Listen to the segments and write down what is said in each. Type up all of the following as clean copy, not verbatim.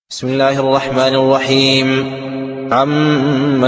بسم الله الرحمن الرحيم. عم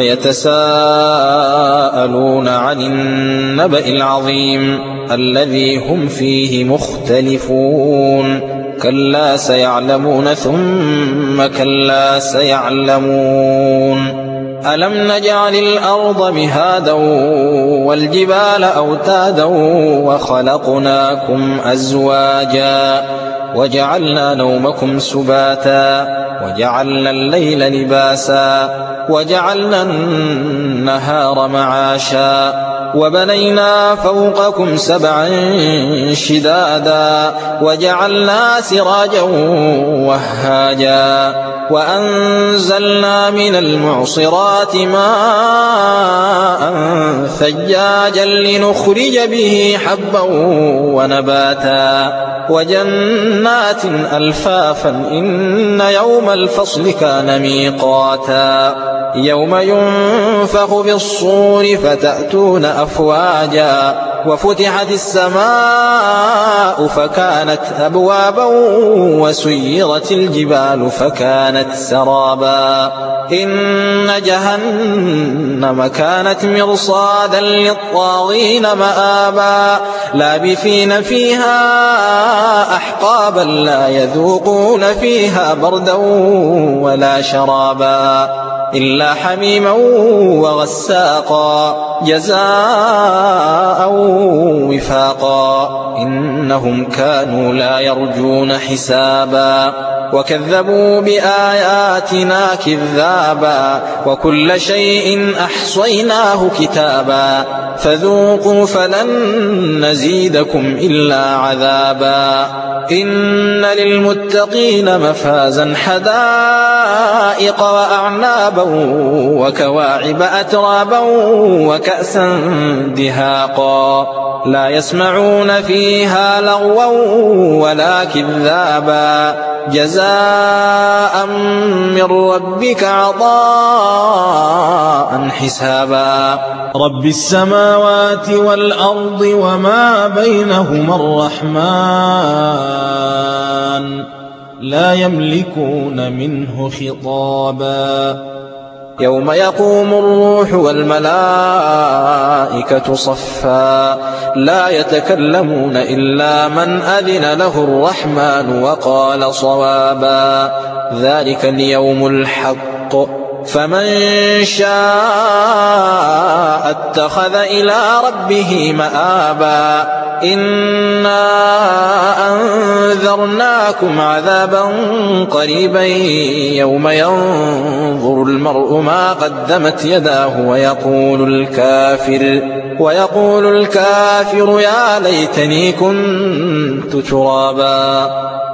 يتساءلون عن النبأ العظيم الذي هم فيه مختلفون كلا سيعلمون ثم كلا سيعلمون ألم نجعل الأرض مهادا والجبال أوتادا وخلقناكم أزواجا وجعلنا نومكم سباتا وجعلنا الليل لباسا وجعلنا النهار معاشا وبنينا فوقكم سبعا شدادا وجعلنا سراجا وهاجا وأنزلنا من المعصرات ماء ثجاجا لنخرج به حبا ونباتا وجنات ألفافا إن يوم الفصل كان ميقاتا يوم ينفخ في الصور فتأتون أفواجا وفتحت السماء فكانت أبوابا وسيرت الجبال فكانت سرابا إن جهنم كانت مرصادا للطاغين مآبا لابثين فيها أحقابا لا يذوقون فيها بردا ولا شرابا إلا حميما وغساقا جزاء وفاقا إنهم كانوا لا يرجون حسابا وكذبوا بآياتنا كذابا وكل شيء أحصيناه كتابا فذوقوا فلن نزيدكم إلا عذابا إن للمتقين مفازا حدائق وأعنابا وكواعب أترابا وكأسا دهاقا لا يسمعون فيها لغوا ولا كذابا جزاء من ربك عطاء حسابا رب السماوات والأرض وما بينهما الرحمن لا يملكون منه خطابا يوم يقوم الروح والملائكة صفا لا يتكلمون إلا من أذن له الرحمن وقال صوابا ذلك اليوم الحق فمن شاء اتخذ إلى ربه مآبا إنا أنذرناكم عذابا قريبا يوم ينظر المرء ما قدمت يداه ويقول الكافر يا ليتني كنت ترابا